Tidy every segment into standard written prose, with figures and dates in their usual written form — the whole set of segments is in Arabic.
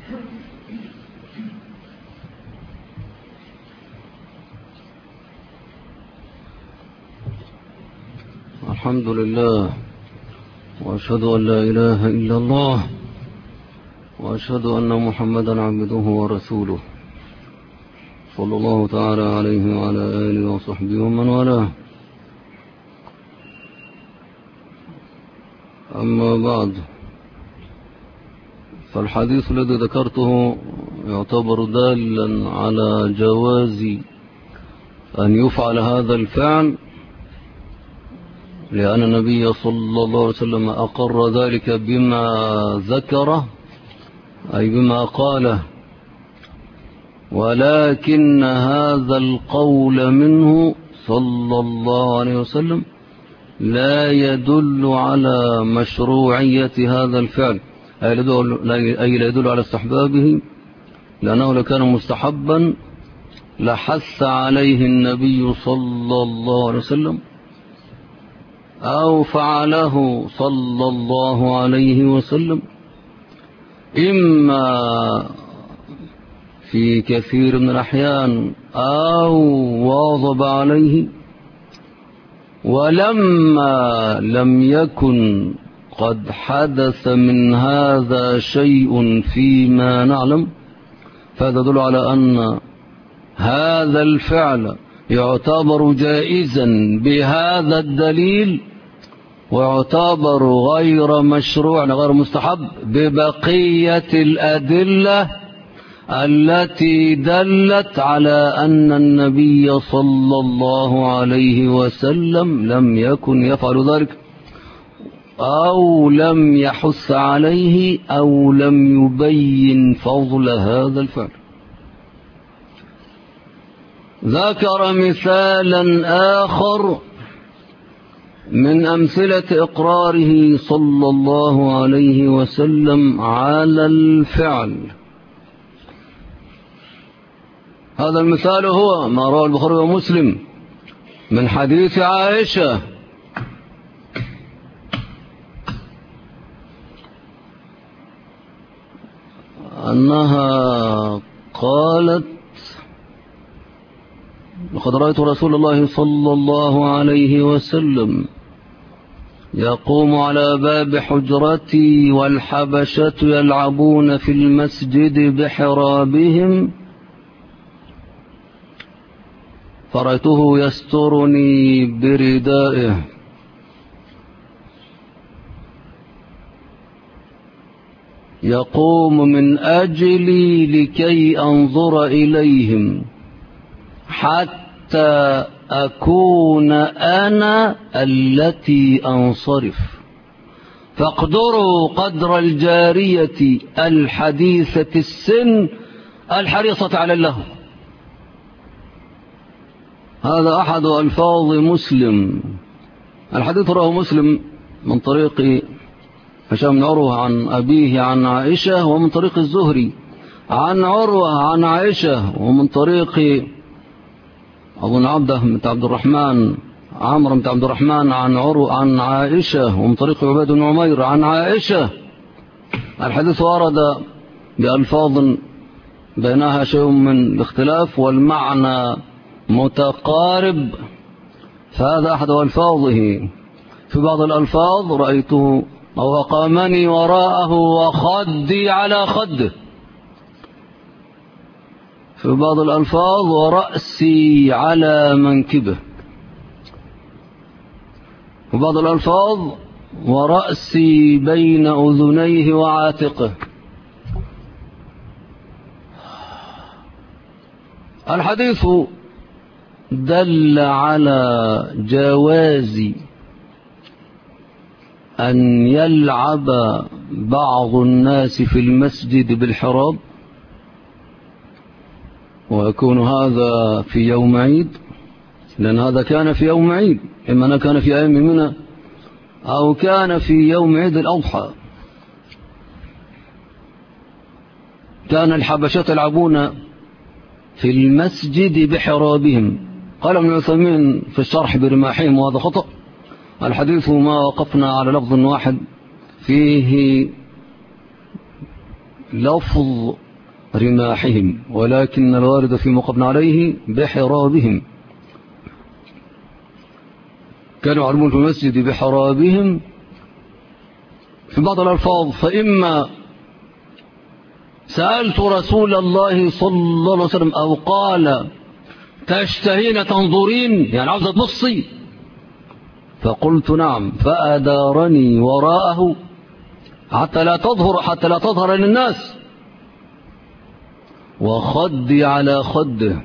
الحمد لله، وأشهد أن لا إله إلا الله، وأشهد أن محمدا عبده ورسوله، صلى الله تعالى عليه وعلى آله وصحبه ومن والاه. أما بعد، فالحديث الذي ذكرته يعتبر دالا على جواز أن يفعل هذا الفعل، لأن النبي صلى الله عليه وسلم أقر ذلك بما ذكره، أي بما قاله، ولكن هذا القول منه صلى الله عليه وسلم لا يدل على مشروعية هذا الفعل، أي لا يدل على استحبابه، لأنه لو كان مستحبا لحث عليه النبي صلى الله عليه وسلم أو فعله صلى الله عليه وسلم، إما في كثير من الأحيان أو واظب عليه. ولما لم يكن قد حدث من هذا شيء فيما نعلم، فهذا يدل على أن هذا الفعل يعتبر جائزا بهذا الدليل، ويعتبر غير مشروع غير مستحب ببقية الأدلة التي دلت على أن النبي صلى الله عليه وسلم لم يكن يفعل ذلك، أو لم يحث عليه، أو لم يبين فضل هذا الفعل. ذكر مثالا آخر من أمثلة إقراره صلى الله عليه وسلم على الفعل. هذا المثال هو ما رواه البخاري ومسلم من حديث عائشة أنها قالت: لقد رأيت رسول الله صلى الله عليه وسلم يقوم على باب حجرتي والحبشة يلعبون في المسجد بحرابهم، فرأيته يسترني بردائه، يقوم من أجلي لكي أنظر إليهم حتى أكون أنا التي أنصرف، فاقدروا قدر الجارية الحديثة السن الحريصة على اللهو. هذا أحد ألفاظ مسلم. الحديث رواه مسلم من طريق هشام بن عروة عن أبيه عن عائشة، ومن طريق الزهري عن عروة عن عائشة، ومن طريق أظن عبده بن عبد الرحمن عمرو بن عبد الرحمن عن عروة عن عائشة، ومن طريق عبيد بن عمير عن عائشة. الحديث ورد بألفاظ بينها شيء من الاختلاف والمعنى متقارب، فهذا أحد ألفاظه. في بعض الألفاظ رأيته أو أقامني وراءه وخدي على خده، في بعض الألفاظ ورأسي على منكبه، في بعض الألفاظ ورأسي بين أذنيه وعاتقه. الحديث دل على جواز أن يلعب بعض الناس في المسجد بالحراب، ويكون هذا في يوم عيد، لأن هذا كان في يوم عيد، إما أنه كان في أيام منى أو كان في يوم عيد الأضحى. كان الحبشة يلعبون في المسجد بحرابهم. قال ابن عثيمين في الشرح برماحهم وهذا خطأ، الحديث ما وقفنا على لفظ واحد فيه لفظ رماحهم، ولكن الوارد فيما قبل عليه بحرابهم. كانوا يعلمون في المسجد بحرابهم في بعض الألفاظ. فإما سألت رسول الله صلى الله عليه وسلم أو قال تشتهين تنظرين، يعني عاوزة تبصي، فقلت نعم، فأدارني وراءه حتى لا تظهر للناس، وخدي على خده.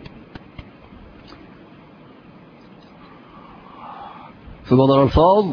في بعض الألفاظ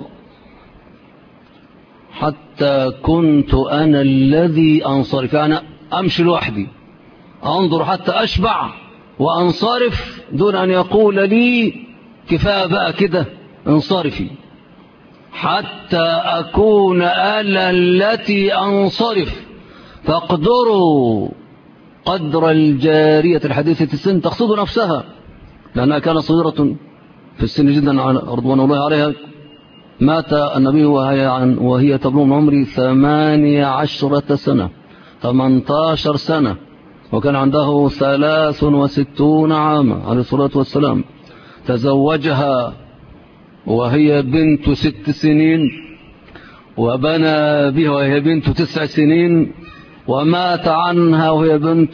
حتى كنت أنا الذي أنصرف، أنا أمشي لوحدي أنظر حتى أشبع وأنصرف دون أن يقول لي كفاية بقى كده انصرفي، حتى أكون أنا التي أنصرف. فاقدروا قدر الجارية الحديثة السن، تقصد نفسها لأنها كانت صغيرة في السن جدا رضوان الله عليها. مات النبي وهي تبلغ من عمره 18 سنة 18 سنة، وكان عنده 63 عاما عليه الصلاة والسلام. تزوجها وهي بنت 6 سنين، وبنى بها وهي بنت 9 سنين، ومات عنها وهي بنت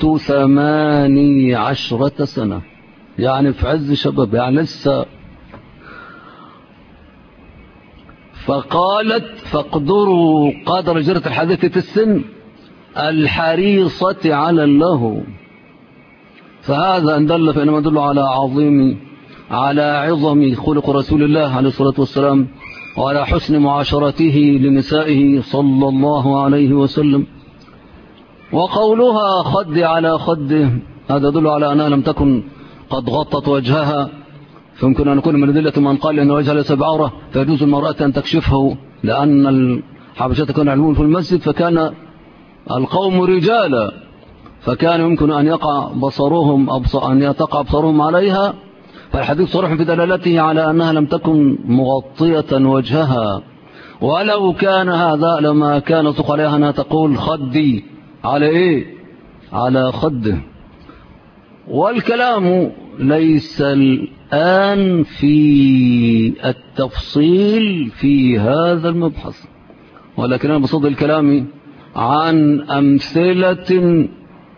18 سنة، يعني في عز شباب، يعني لسه. فقالت فاقدروا قدر جرة الحديثة السن الحريصة على اللهو. فهذا ان دل فإنما يدل على عظم خلق رسول الله عليه الصلاة والسلام، وعلى حسن معاشرته لنسائه صلى الله عليه وسلم. وقولها خد على خده هذا يدل على أنها لم تكن قد غطت وجهها، فيمكن أن يكون من أدلة من قال أن وجهها ليس بعورة، فيجوز المرأة أن تكشفه، لأن الحبشة كانوا يعلمون في المسجد، فكان القوم رجالا، فكان يمكن أن يقع بصرهم عليها. فالحديث صريح في دلالته على أنها لم تكن مغطية وجهها، ولو كان هذا لما كان يطلق عليها أنها تقول خدي على إيه؟ على خده. والكلام ليس الآن في التفصيل في هذا المبحث، ولكن بصدد الكلام عن أمثلة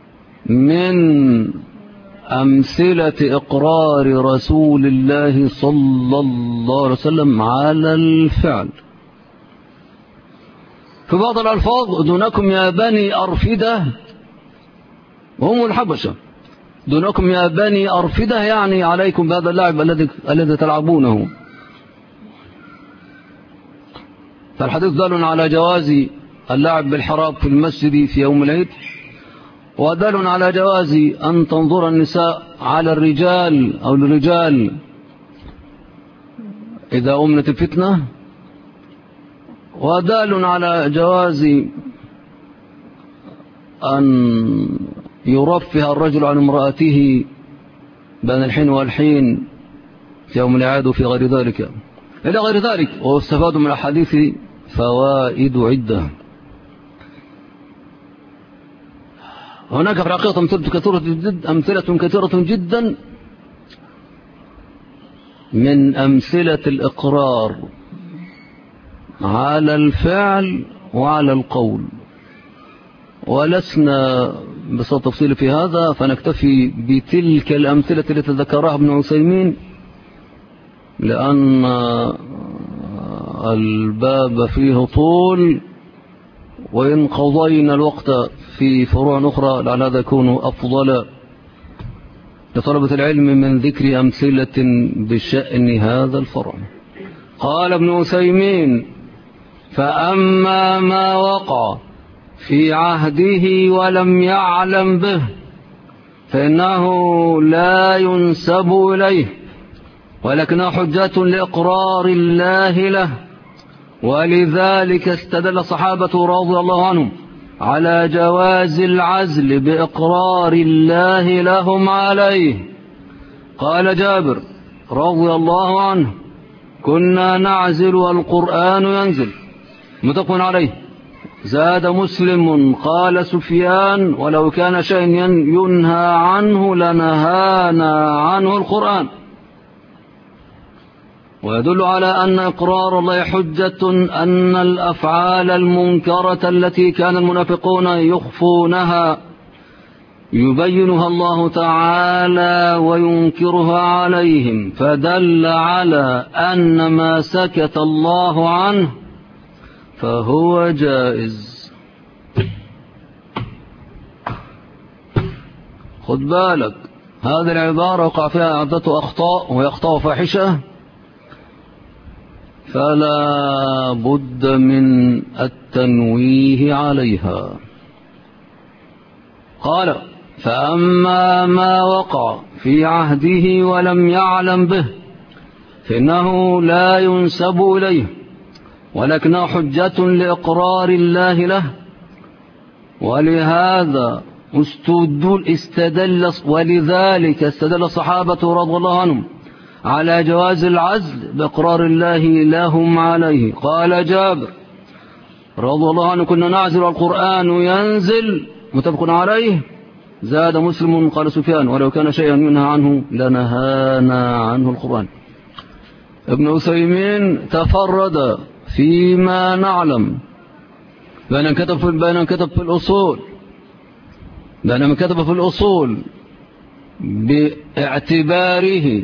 من أمثلة إقرار رسول الله صلى الله عليه وسلم على الفعل. في بعض الألفاظ دونكم يا بني أرفدة، هم الحبشة، دونكم يا بني أرفدة يعني عليكم بهذا اللعب الذي تلعبونه. فالحديث دال على جواز اللعب بالحراب في المسجد في يوم العيد، ودال على جواز أن تنظر النساء على الرجال أو الرجال إذا أمنت الفتنة، ودال على جواز أن يرفه الرجل عن امرأته بين الحين والحين في يوم العيد وفي غير ذلك إلى غير ذلك. واستفاد من الحديث فوائد عدة. هناك في الحقيقة أمثلة كثيرة جدا من أمثلة الإقرار على الفعل وعلى القول، ولسنا بصوت تفصيل في هذا، فنكتفي بتلك الأمثلة التي ذكرها ابن عثيمين، لأن الباب فيه طول، وإن قضينا الوقت في فروع أخرى لعل هذا يكون أفضل لطلبة العلم من ذكر أمثلة بشأن هذا الفرع. قال ابن عثيمين: فأما ما وقع في عهده ولم يعلم به فإنه لا ينسب إليه، ولكنه حجة لإقرار الله له، ولذلك استدل الصحابة رضي الله عنهم على جواز العزل بإقرار الله لهم عليه. قال جابر رضي الله عنه: كنا نعزل والقرآن ينزل، متفق عليه. زاد مسلم قال سفيان ولو كان شيء ينهى عنه لنهانا عنه القرآن. ويدل على أن إقرار الله حجة أن الأفعال المنكرة التي كان المنافقون يخفونها يبينها الله تعالى وينكرها عليهم، فدل على أن ما سكت الله عنه فهو جائز. خد بالك، هذه العبارة وقع فيها عدة أخطاء وهي أخطاء فاحشة، فلا بد من التنويه عليها. قال: فأما ما وقع في عهده ولم يعلم به فإنه لا ينسب إليه، ولكنه حجة لإقرار الله له، ولهذا ولذلك استدل الصحابة رضي الله عنهم على جواز العزل بإقرار الله لهم عليه. قال جابر رضي الله عنه: كنا نعزل القرآن ينزل، متفق عليه. زاد مسلم قال سفيان ولو كان شيئا ينهى عنه لنهانا عنه القرآن. ابن عثيمين تفرد فيما نعلم بأن كتب في الأصول باعتباره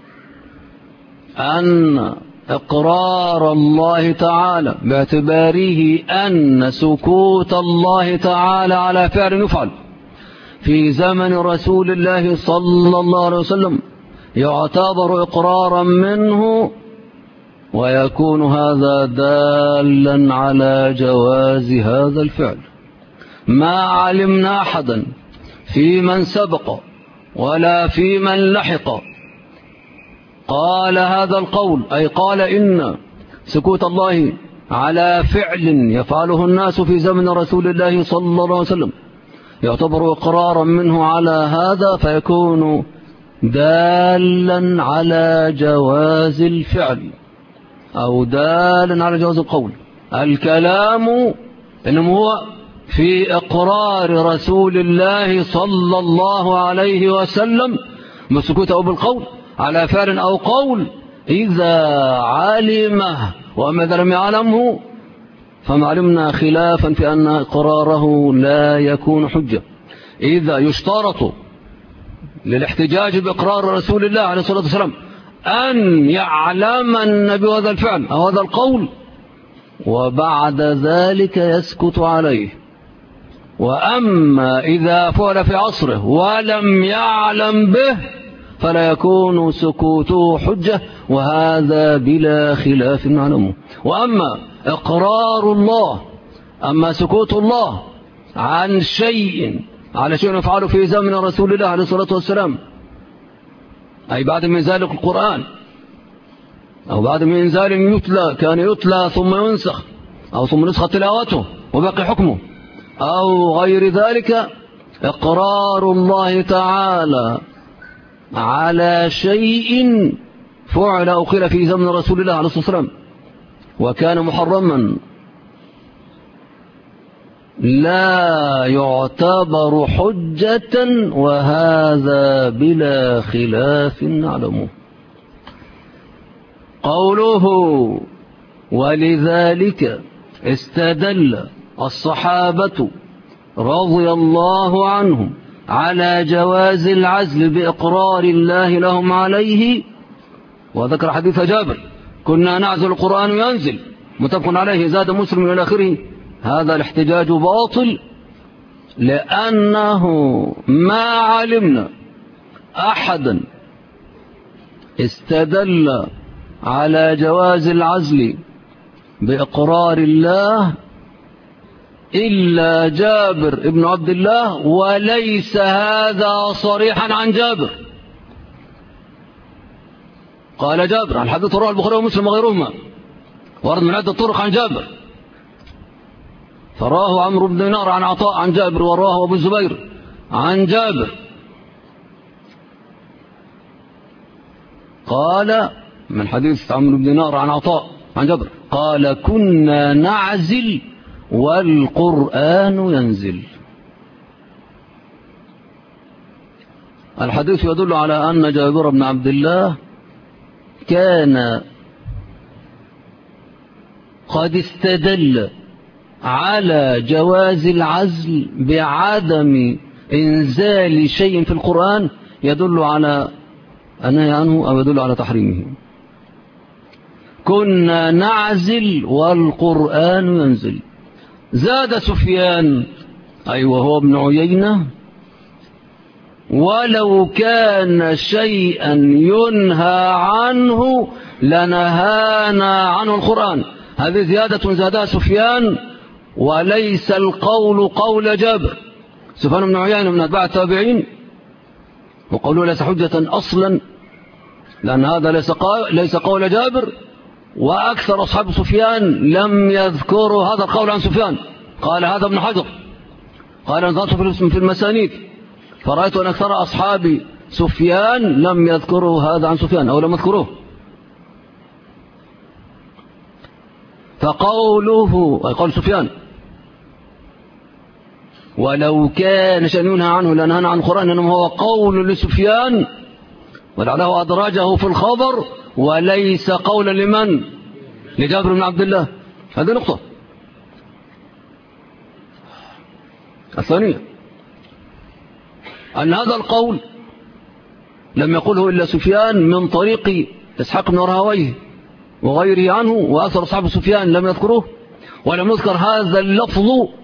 أن إقرار الله تعالى، باعتباره أن سكوت الله تعالى على فعل يفعل في زمن رسول الله صلى الله عليه وسلم يعتبر إقرارا منه، ويكون هذا دالا على جواز هذا الفعل. ما علمنا أحدا في من سبق ولا في من لحق قال هذا القول، أي قال إن سكوت الله على فعل يفعله الناس في زمن رسول الله صلى الله عليه وسلم يعتبر إقرارا منه على هذا، فيكون دالا على جواز الفعل أو دالا على جواز القول. الكلام إنما هو في إقرار رسول الله صلى الله عليه وسلم بالسكوت أو بالقول على فعل أو قول إذا علمه، وأما إذا لم يعلمه فما علمنا خلافا في أن إقراره لا يكون حجة. إذا يشترط للاحتجاج بإقرار رسول الله عليه الصلاة والسلام أن يعلم النبي هذا الفعل أو هذا القول وبعد ذلك يسكت عليه. وأما إذا فعل في عصره ولم يعلم به فلا يكون سكوته حجة، وهذا بلا خلاف نعلمه. وأما إقرار الله، أما سكوت الله عن شيء على شيء يفعله في زمن رسول الله عليه الصلاة والسلام، أي بعد من ذلك القرآن أو بعد من ذلك يتلى، كان يتلى ثم ينسخ أو ثم نسخ تلاوته وبقي حكمه أو غير ذلك، إقرار الله تعالى على شيء فعل أو قيل في زمن رسول الله عليه الصلاة والسلام وكان محرما لا يعتبر حجة، وهذا بلا خلاف نعلمه. قوله ولذلك استدل الصحابة رضي الله عنهم على جواز العزل بإقرار الله لهم عليه، وذكر حديث جابر كنا نعزل القرآن ينزل، متفق عليه. زاد مسلم إلى آخره. هذا الاحتجاج باطل، لأنه ما علمنا أحدا استدل على جواز العزل بإقرار الله إلا جابر ابن عبد الله، وليس هذا صريحا عن جابر. قال جابر: الحديث رواه البخاري ومسلم وغيرهما، ورد من عدة طرق عن جابر، فراه عمرو بن دينار عن عطاء عن جابر، وراه أبو الزبير عن جابر. قال من حديث عمرو بن دينار عن عطاء عن جابر قال: كنا نعزل والقرآن ينزل. الحديث يدل على أن جابر بن عبد الله كان قد استدل على جواز العزل بعدم إنزال شيء في القرآن يدل على النهي عنه أو يدل على تحريمه. كنا نعزل والقرآن ينزل. زاد سفيان وهو ابن عيينة: ولو كان شيئا ينهى عنه لنهانا عنه القرآن. هذه زيادة زادها سفيان وليس القول قول جابر. سفيان بن عيينة من أتباع التابعين، وقوله ليس حجة أصلا لأن هذا ليس قول جابر، وأكثر أصحاب سفيان لم يذكروا هذا القول عن سفيان. قال هذا ابن حجر، قال نظرت في المسانيد فرأيت أن أكثر أصحاب سفيان لم يذكروا هذا عن سفيان أو لم يذكروه. فقوله قول سفيان ولو كان شيء ينهى عنه لنهانا عن القرآن إنما هو قول لسفيان ولعله أدرجه في الخبر وليس قولا لمن؟ لجابر بن عبد الله. هذه نقطة. الثانية أن هذا القول لم يقله إلا سفيان من طريق إسحاق بن راهويه وغيره عنه، وأثر أصحاب سفيان لم يذكروه، ولم يذكر هذا اللفظ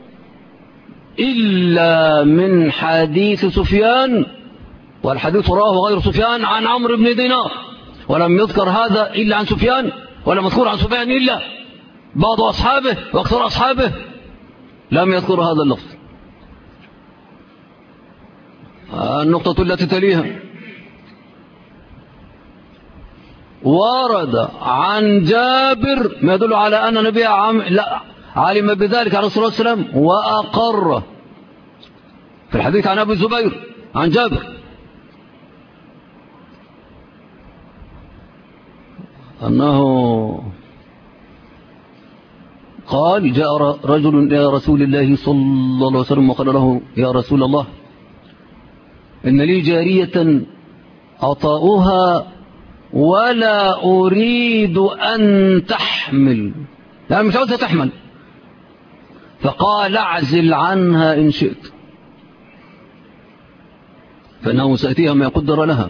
إلا من حديث سفيان، والحديث رواه غير سفيان عن عمرو بن دينار، ولم يذكر هذا إلا عن سفيان، ولم يذكر عن سفيان إلا بعض أصحابه وأكثر أصحابه لم يذكر هذا اللفظ. النقطة التي تليها: ورد عن جابر ما يدل على أن النبي علم بذلك عليه الصلاة والسلام وأقر. في الحديث عن أبي الزبير عن جابر أنه قال: جاء رجل إلى رسول الله صلى الله عليه وسلم وقال له: يا رسول الله، إن لي جارية أطاؤها ولا أريد أن تحمل، لا مش عاوزة تحمل. فقال: اعزل عنها إن شئت فإنه سأتيها ما يقدر لها.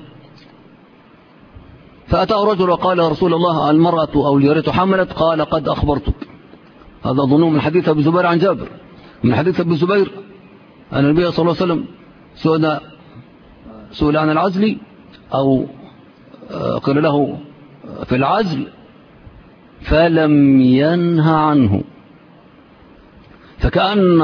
فأتاه رجل وقال: يا رسول الله، المرأة أو الجارية حملت؟ قال: قد أخبرتك. هذا ظنون من حديث أبي زبير عن جابر. من حديث أبي زبير أن النبي صلى الله عليه وسلم سئل عن العزل أو قال له في العزل فلم ينهى عنه. فكأن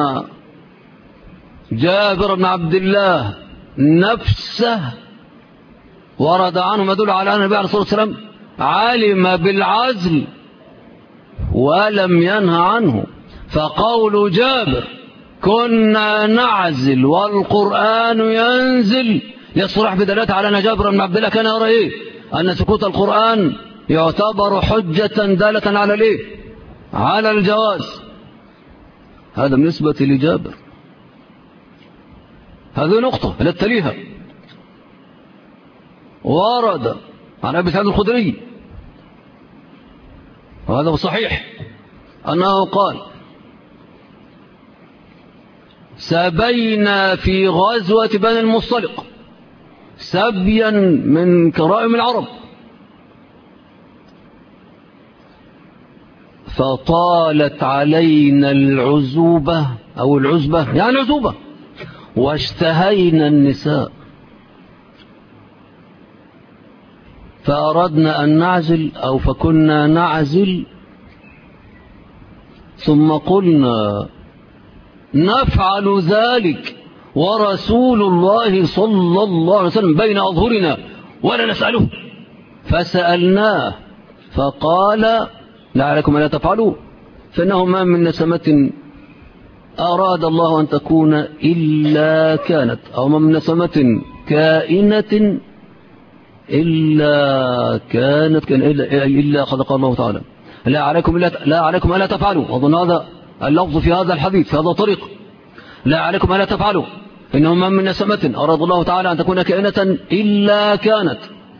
جابر بن عبد الله نفسه ورد عنه ما يدل على أن النبي عليه الصلاة والسلام علم بالعزل ولم ينهى عنه. فقول جابر كنا نعزل والقرآن ينزل يصرح بدلالته على أن جابر بن عبد الله كان يرى إيه؟ أن سكوت القرآن يعتبر حجة دالة على الإيه؟ على الجواز. هذا بالنسبة لجابر. هذه نقطة لا تليها. ورد عن أبي سعيد الخدري وهذا صحيح أنه قال: سبينا في غزوة بني المصطلق سبيا من كرائم العرب، فطالت علينا العزوبة أو العزبة يعني العزوبة واشتهينا النساء، فأردنا أن نعزل أو فكنا نعزل، ثم قلنا نفعل ذلك ورسول الله صلى الله عليه وسلم بين أظهرنا ولا نسأله، فسألناه فقال: لعلكم ألا تفعلوا، فإنه ما من نسمة أراد الله أن تكون إلا كانت، أو ما من نسمة كائنة إلا كانت إلا قد قال الله تعالى: لا عليكم ألا تفعلوا. أظن هذا اللفظ في هذا الحديث في هذا الطريق: لا عليكم ألا تفعلوا إنه ما من نسمة أراد الله تعالى أن تكون كائنة إلا كانت.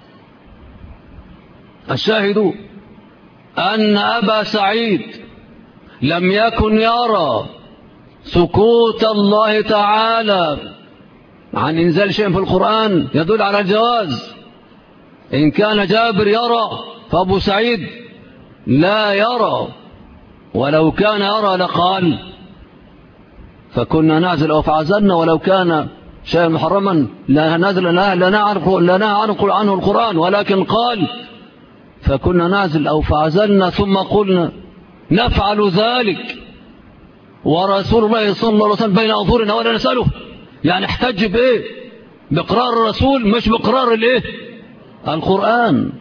الشاهد أن أبا سعيد لم يكن يرى سكوت الله تعالى عن إنزال شيء في القرآن يدل على الجواز. إن كان جابر يرى فأبو سعيد لا يرى، ولو كان يرى لقال فكنا نعزل أو فعزلنا، ولو كان شيئا محرما لا نزل لا نعرق عنه القرآن، ولكن قال فكنا نعزل أو فعزلنا ثم قلنا نفعل ذلك ورسول الله صلى الله عليه وسلم بين أظهرنا ولا نسأله. يعني احتج بإيه؟ بإقرار الرسول مش بإقرار الإيه؟ القرآن.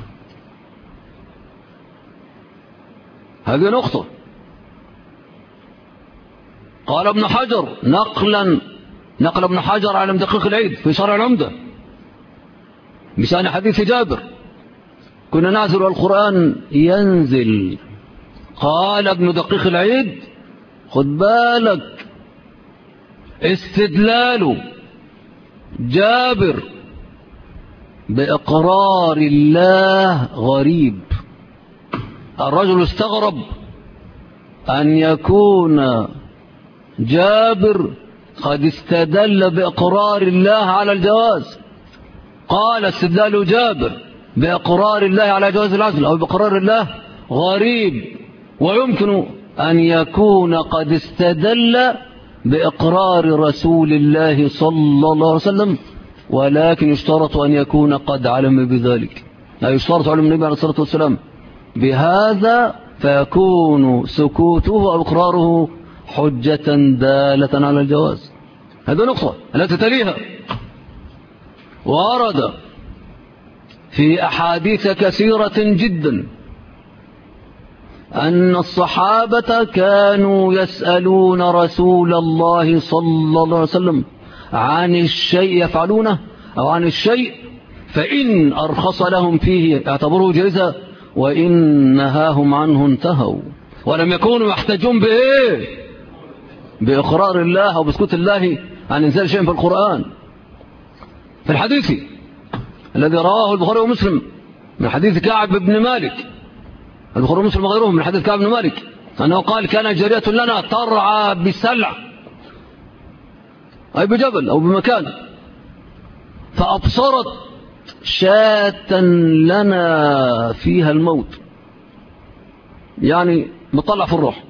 هذه نقطة. قال ابن حجر نقل ابن حجر على دقيق العيد في شرح العمدة بشأن حديث جابر: كنا نعزل والقرآن ينزل. قال ابن دقيق العيد: خد بالك، استدلال جابر بإقرار الله غريب. الرجل استغرب أن يكون جابر قد استدل بإقرار الله على الجواز. قال: استدلال جابر بإقرار الله على جواز العزل أو بإقرار الله غريب، ويمكن أن يكون قد استدل بإقرار رسول الله صلى الله عليه وسلم، ولكن يشترط أن يكون قد علم بذلك. لا يشترط علم النبي عليه الصلاة والسلام بهذا، فيكون سكوته أو إقراره حجة دالة على الجواز. هذا نقطة التي تليها: ورد في أحاديث كثيرة جدا أن الصحابة كانوا يسألون رسول الله صلى الله عليه وسلم عن الشيء يفعلونه أو عن الشيء، فإن أرخص لهم فيه اعتبروه جائزا، وإن نهاهم عنه انتهوا، ولم يكونوا يحتجون بإيه؟ بإقرار الله أو بسكوت الله عن إنزال شيء في القرآن. في الحديث الذي رواه البخاري ومسلم من حديث كعب بن مالك، البخاري ومسلم وغيرهم، من حديث كعب بن مالك أنه قال: كان جارية لنا ترعى بسلع، أي بجبل أو بمكان، فأبصرت شاة لنا فيها الموت، يعني مطلع في الروح،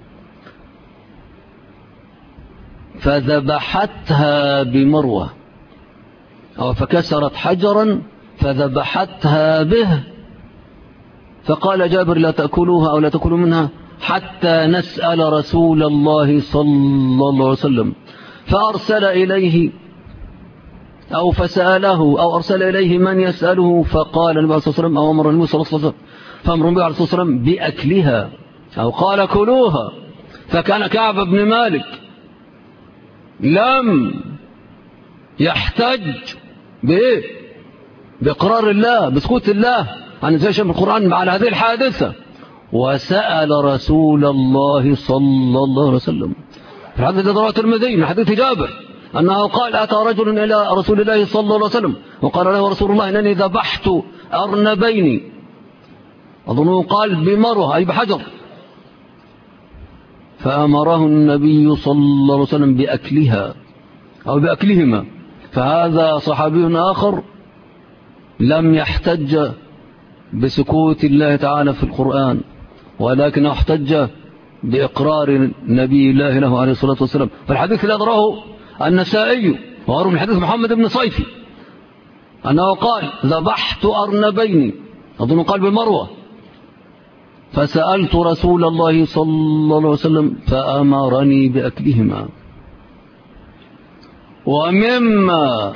فذبحتها بمروة، أو فكسرت حجرا فذبحتها به، فقال جابر: لا تأكلوها أو لا تأكلوا منها حتى نسأل رسول الله صلى الله عليه وسلم. فأرسل إليه أو فسأله أو أرسل إليه من يسأله، فقال النبي عليه الصلاة والسلام أو أمر النبي صلى الله عليه وسلم فأمر النبي عليه الصلاة والسلام بأكلها، أو قال: كلوها. فكان كعب بن مالك لم يحتج بإيه؟ بإقرار الله بسكوت الله عن إنزال شيء من القرآن على هذه الحادثة، وسأل رسول الله صلى الله عليه وسلم. في الحديث الذي رواه الترمذي من حديث جابر أنه قال: أتى رجل إلى رسول الله صلى الله عليه وسلم وقال له رسول الله: إنني ذبحت أرنبين، أظنه قال بمروة أي بحجر، فأمره النبي صلى الله عليه وسلم بأكلها أو بأكلهما. فهذا صحابي آخر لم يحتج بسكوت الله تعالى في القرآن، ولكن احتج بإقرار نبي الله له عليه الصلاة والسلام. فالحديث الذي رواه النسائي وغيره من حديث محمد بن صيفي أنه قال: ذبحت أرنبين، أظن قال بالمروة، فسألت رسول الله صلى الله عليه وسلم فأمرني بأكلهما. ومما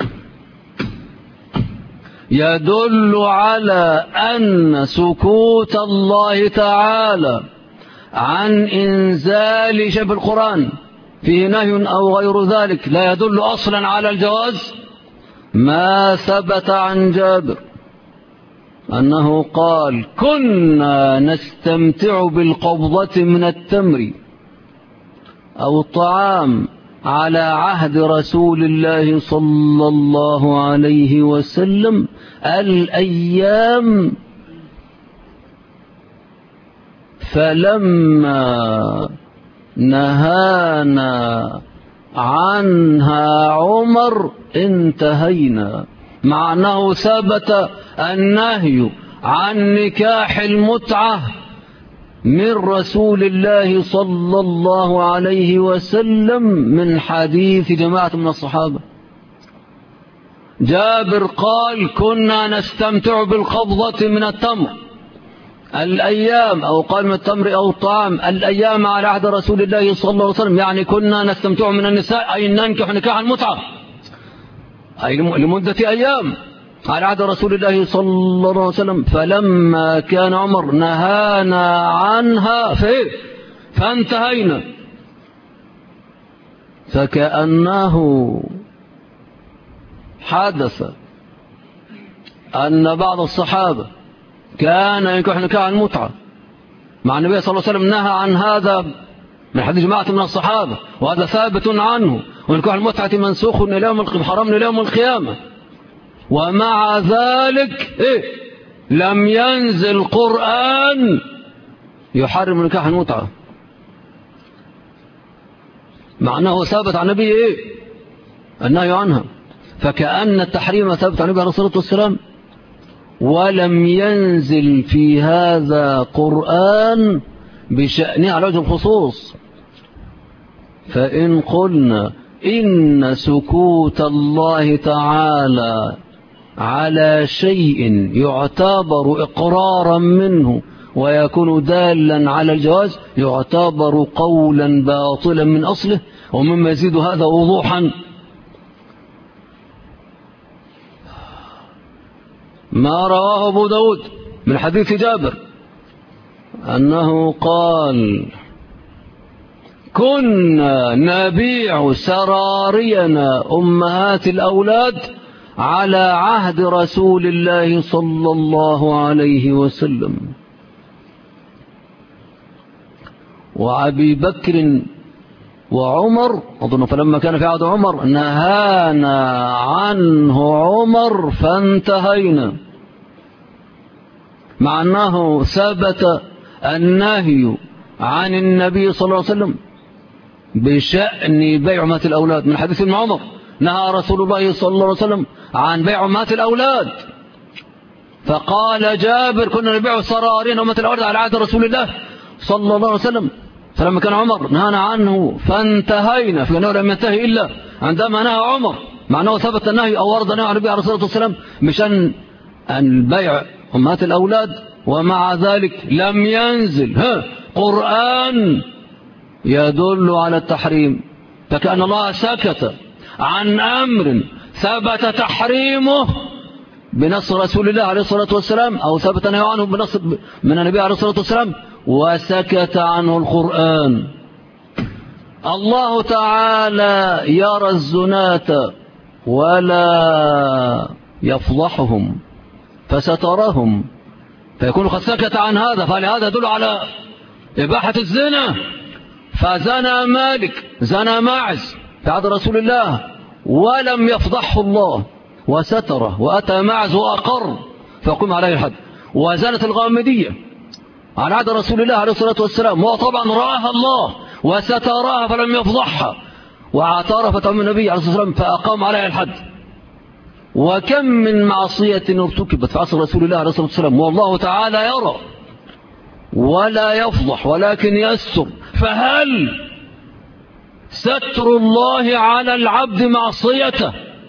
يدل على أن سكوت الله تعالى عن إنزال شيء في القرآن فيه نهي أو غير ذلك لا يدل أصلا على الجواز، ما ثبت عن جابر أنه قال: كنا نستمتع بالقبضة من التمر أو الطعام على عهد رسول الله صلى الله عليه وسلم الأيام، فلما نهانا عنها عمر انتهينا. معناه ثبت النهي عن نكاح المتعة من رسول الله صلى الله عليه وسلم من حديث جماعة من الصحابة. جابر قال كنا نستمتع بالقبضة من التمر الأيام، أو قال من التمر أو الطعام الأيام على عهد رسول الله صلى الله عليه وسلم، يعني كنا نستمتع من النساء، أي ننكح نكاح المتعة، أي لمدة أيام على عهد رسول الله صلى الله عليه وسلم. فلما كان عمر نهانا عنها فانتهينا. فكأنه حدث أن بعض الصحابة كان ينكح نكاح المتعة مع النبي صلى الله عليه وسلم، نهى عن هذا من حديث جماعة من الصحابة، وهذا ثابت عنه، ونكاح المتعة منسوخ إلى يوم حرام إلى يوم القيامة. ومع ذلك لم ينزل قرآن يحرم نكاح المتعة، معناه ثابت عن النبي النهي عنها. فكأن التحريم ثابت عن النبي عليه الصلاة والسلام، ولم ينزل في هذا قرآن بشأنه على وجه الخصوص. فإن قلنا إن سكوت الله تعالى على شيء يعتبر إقرارا منه ويكون دالا على الجواز، يعتبر قولا باطلا من أصله. ومما يزيد هذا وضوحا ما رواه أبو داود من حديث جابر أنه قال كنا نبيع سرارينا أمهات الأولاد على عهد رسول الله صلى الله عليه وسلم. وأبي بكر وعمر أظن، فلما كان في عهد عمر نهانا عنه عمر فانتهينا. مع أنه ثبت النهي عن النبي صلى الله عليه وسلم بشأن بيع أمهات الأولاد من حديث ابن عمر، نهى رسول الله صلى الله عليه وسلم عن بيع أمهات الأولاد. فقال جابر كنا نبيع سرارين أمهات الأولاد على عهد رسول الله صلى الله عليه وسلم، فلما كان عمر نهانا عنه فانتهينا، فإنه لم ينتهي إلا عندما نهى عمر. معناه ثبت النهي أو ورد نهي عن النبي عليه الصلاة والسلام بشأن البيع أمهات الأولاد، ومع ذلك لم ينزل قرآن يدل على التحريم. فكأن الله سكت عن أمر ثبت تحريمه بنص رسول الله عليه الصلاة والسلام، أو ثبت نهيه عنه بنص من النبي عليه الصلاة والسلام، وسكت عنه القرآن. الله تعالى يرى الزناة ولا يفضحهم فسترهم، فيكون قد سكت عن هذا، فلهذا يدل على إباحة الزنا. فزنى مالك زنى ماعز في عهد رسول الله ولم يفضحه الله وستره، وأتى ماعز وأقر فقم عليه الحد. وزنت الغامدية على عهد رسول الله عليه الصلاة والسلام، وطبعا رآها الله وستراها فلم يفضحها، واعترفت أم النبي عليه الصلاة والسلام فأقام عليها الحد. وكم من معصية ارتكبت في عصر رسول الله عليه الصلاة والسلام والله تعالى يرى ولا يفضح ولكن يستر. فهل ستر الله على العبد معصيته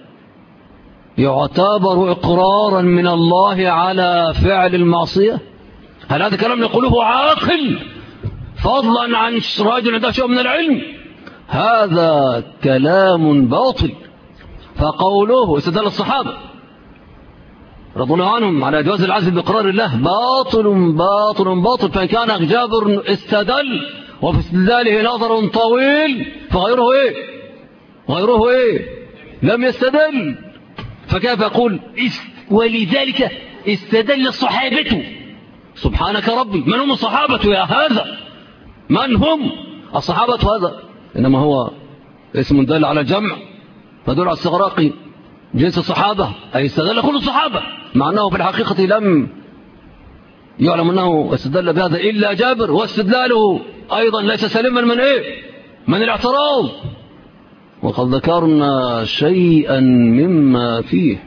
يعتبر إقرارا من الله على فعل المعصية؟ هل هذا كلام يقوله عاقل فضلا عن رجل عنده شيء من العلم؟ هذا كلام باطل. فقوله استدل الصحابة رضي الله عنهم على جواز العزل بإقرار الله باطل باطل باطل. فإن كان جابر استدل وفي استدلاله نظر طويل فغيره غيره لم يستدل. فكيف يقول ولذلك استدل الصحابة؟ سبحانك ربي، من هم الصحابة يا هذا؟ من هم الصحابة هذا؟ إنما هو اسم دل على الجمع، فدل على استغراق جنس الصحابة، أي استدل كل الصحابة، مع أنه في الحقيقة لم يعلم أنه استدل بهذا إلا جابر، واستدلاله أيضا ليس سليما من من الاعتراض، وقد ذكرنا شيئا مما فيه.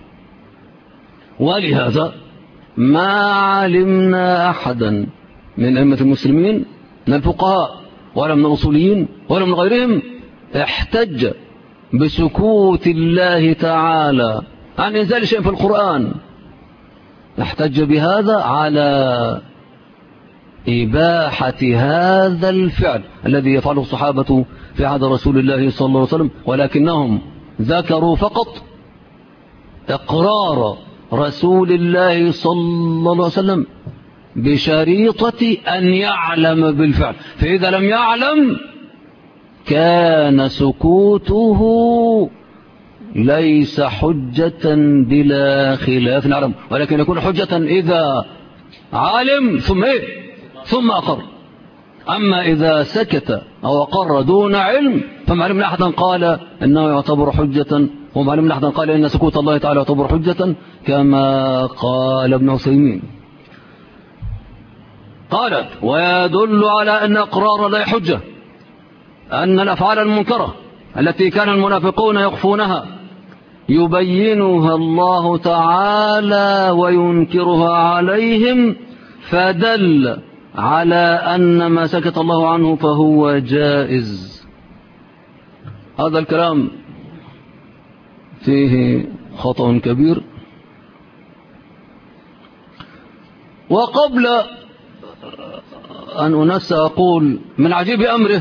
ولهذا ما علمنا أحدا من أئمة المسلمين من الفقهاء ولا من الأصوليين ولا من غيرهم احتج بسكوت الله تعالى عن إنزال شيء في القرآن، احتج بهذا على إباحة هذا الفعل الذي يفعله الصحابة في عهد رسول الله صلى الله عليه وسلم، ولكنهم ذكروا فقط إقرار رسول الله صلى الله عليه وسلم بشريطة أن يعلم بالفعل، فإذا لم يعلم كان سكوته ليس حجة بلا خلاف نعلم، ولكن يكون حجة إذا علم ثم أقر. أما إذا سكت أو أقر دون علم فما علمنا أحدا قال إنه يعتبر حجة، وما علمنا أحدا قال إن سكوت الله تعالى يعتبر حجة كما قال ابن عثيمين. قالت ويدل على أن إقرار لا حجة أن الأفعال المنكرة التي كان المنافقون يخفونها يبينها الله تعالى وينكرها عليهم، فدل على أن ما سكت الله عنه فهو جائز. هذا الكلام فيه خطأ كبير. وقبل أن أنسى أقول من عجيب أمره،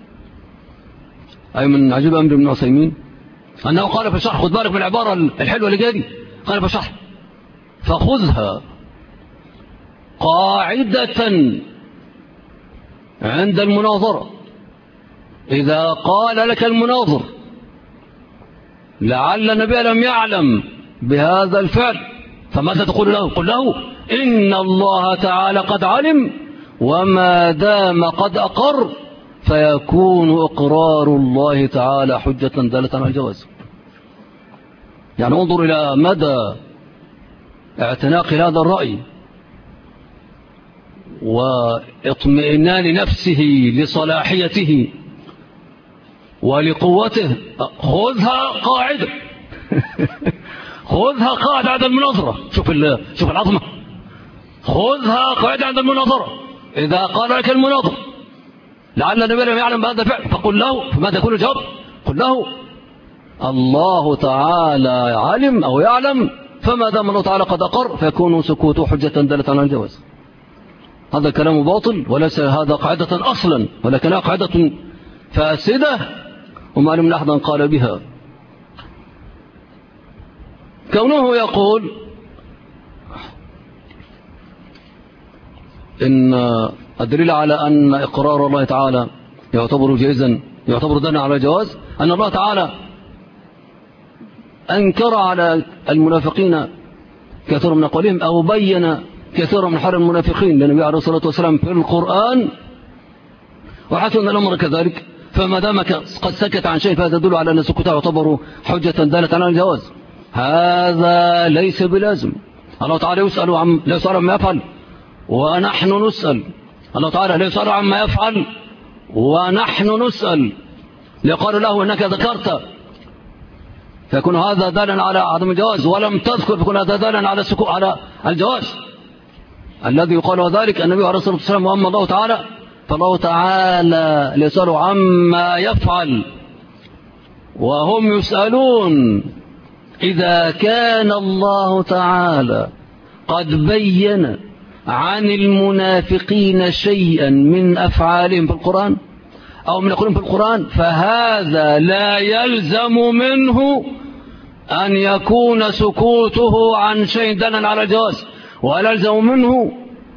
أي من عجيب أمر ابن عثيمين، أنه قال في الشرح، خذ بالك من العبارة الحلوة اللي جاي، قال في الشرح فخذها قاعدة عند المناظرة، إذا قال لك المناظر لعل النبي لم يعلم بهذا الفعل فماذا تقول له؟ قل له إن الله تعالى قد علم، وما دام قد أقر فيكون إقرار الله تعالى حجة دالة على الجواز. يعني انظر إلى مدى اعتناق هذا الرأي واطمئنان نفسه لصلاحيته ولقوته. خذها قاعدة خذها قاعدة عند المناظرة. شوف العظمة. خذها قاعدة عند المناظرة، إذا قال لك المناظر لعل النبي لم يعلم بهذا الفعل فقل له، فماذا يكون الجواب؟ قل له الله تعالى علم أو يعلم، فما دام الله تعالى قد أقر فيكون سكوته حجة دالة على الجواز. هذا كلام باطل، وليس هذا قاعدة أصلا، ولكنها قاعدة فاسدة وما لم أحدا قال بها. كونه يقول إن الدليل على أن إقرار الله تعالى يعتبر جائزا، يعتبر دانا على الجواز، أن الله تعالى أنكر على المنافقين كثير من أقوالهم، أو بين كثير من حال المنافقين للنبي عليه الصلاة والسلام في القرآن، وحسن الأمر كذلك، فما دام قد سكت عن شيء فهذا يدل على أن سكوته يعتبر حجة دالة على الجواز. هذا ليس بلازم. الله تعالى لا يسأل عما يفعل ونحن نسأل. الله تعالى لا يسأل عما يفعل ونحن نسأل. لقالوا له إنك ذكرت فيكون هذا دالا على عدم الجواز، ولم تذكر فيكون هذا دالا على على الجواز الذي يقال ذلك النبي عليه الصلاة والسلام. وأما الله تعالى فالله تعالى لا يسأل عما يفعل وهم يسألون. إذا كان الله تعالى قد بين عن المنافقين شيئا من أفعالهم في القرآن أو من أقوالهم في القرآن، فهذا لا يلزم منه أن يكون سكوته عن شيء دالا على الجواز، ولا يلزم منه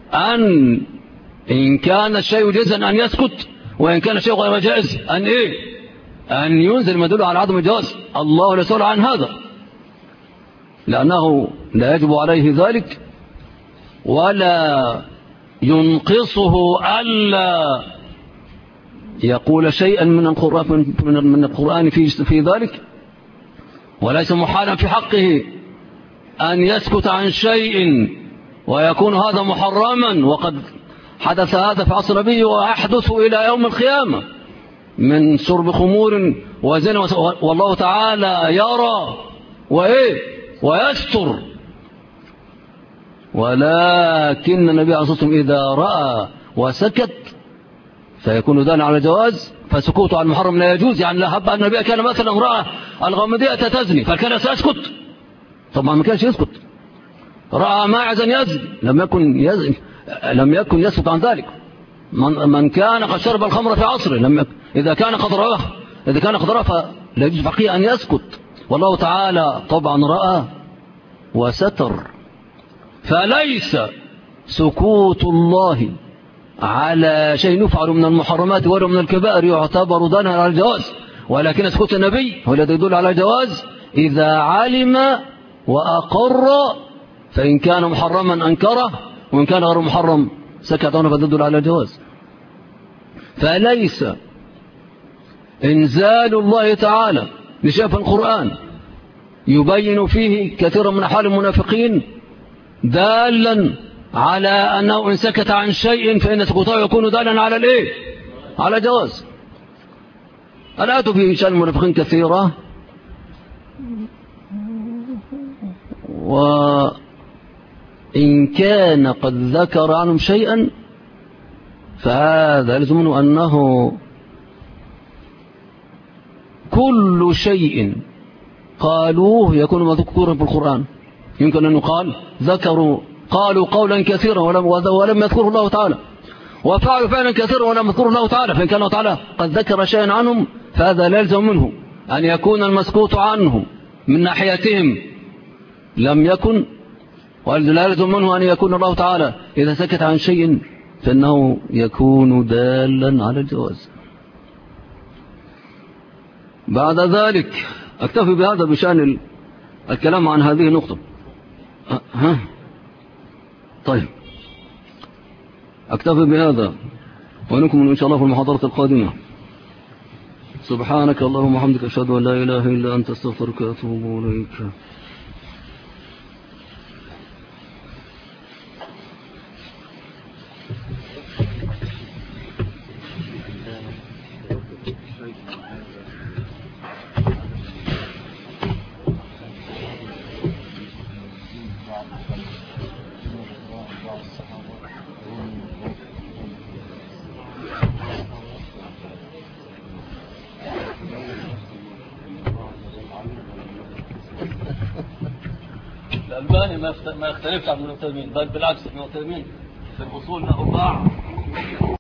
إن كان الشيء جائزا أن يسكت، وإن كان الشيء غير جائز أن ينزل ما يدل على عدم الجواز. الله لا يسأل عن هذا، لأنه لا يجب عليه ذلك، ولا ينقصه ألا يقول شيئا من القرآن في ذلك، وليس محالا في حقه أن يسكت عن شيء ويكون هذا محرما. وقد حدث هذا في عصر النبي ويحدث إلى يوم القيامة من شرب خمور وزنا، والله تعالى يرى ويستر. ولكن النبي عليه الصلاة والسلام إذا رأى وسكت فيكون دالا على جواز، فسكوته عن المحرم لا يجوز. يعني لا هب أن النبي كان مثلا رأى الغامدية تزني فكان سيسكت؟ طبعا ما كانش يسكت. رأى ماعزا يزني لم يكن يسكت عن ذلك. من كان قد شرب الخمر في عصره إذا كان قد رأى فلا يجوز فقيه أن يسكت. والله تعالى طبعا رأى وستر. فليس سكوت الله على شيء يفعل من المحرمات ولا من الكبائر يعتبر دانا على الجواز، ولكن سكوت النبي هو الذي يدل على الجواز إذا علم وأقر، فإن كان محرما أنكره وإن كان غير محرم سكت عنه فتدل على الجواز. فليس إنزال الله تعالى لشيء في القرآن يبين فيه كثيرا من أحوال المنافقين دالا على أنه إن سكت عن شيء فإن سكوته يكون دالا على على جواز. الآيات في شأن المنافقين كثيرة، وإن كان قد ذكر عنهم شيئا فهذا يلزم أنه كل شيء قالوه يكون مذكورا في القرآن. يمكن أن يقال قالوا قولا كثيرا ولم يذكره الله تعالى، وفعلوا فعلا كثيرا ولم يذكره الله تعالى. فإن كان الله تعالى قد ذكر شيئا عنهم فهذا لا يلزم منه أن يكون المسكوت عنه من ناحيتهم لم يكن، ولا يلزم منه أن يكون الله تعالى إذا سكت عن شيء فإنه يكون دالا على الجواز. بعد ذلك أكتفي بهذا بشأن الكلام عن هذه النقطة. طيب أكتفي بهذا ونكمل إن شاء الله في المحاضرة القادمة. سبحانك اللهم وبحمدك أشهد أن لا إله إلا أنت أستغفرك وأتوب إليك. الألباني ما يختلفش عن ابن تيمية، بل بالعكس ابن تيمية في الأصول له باع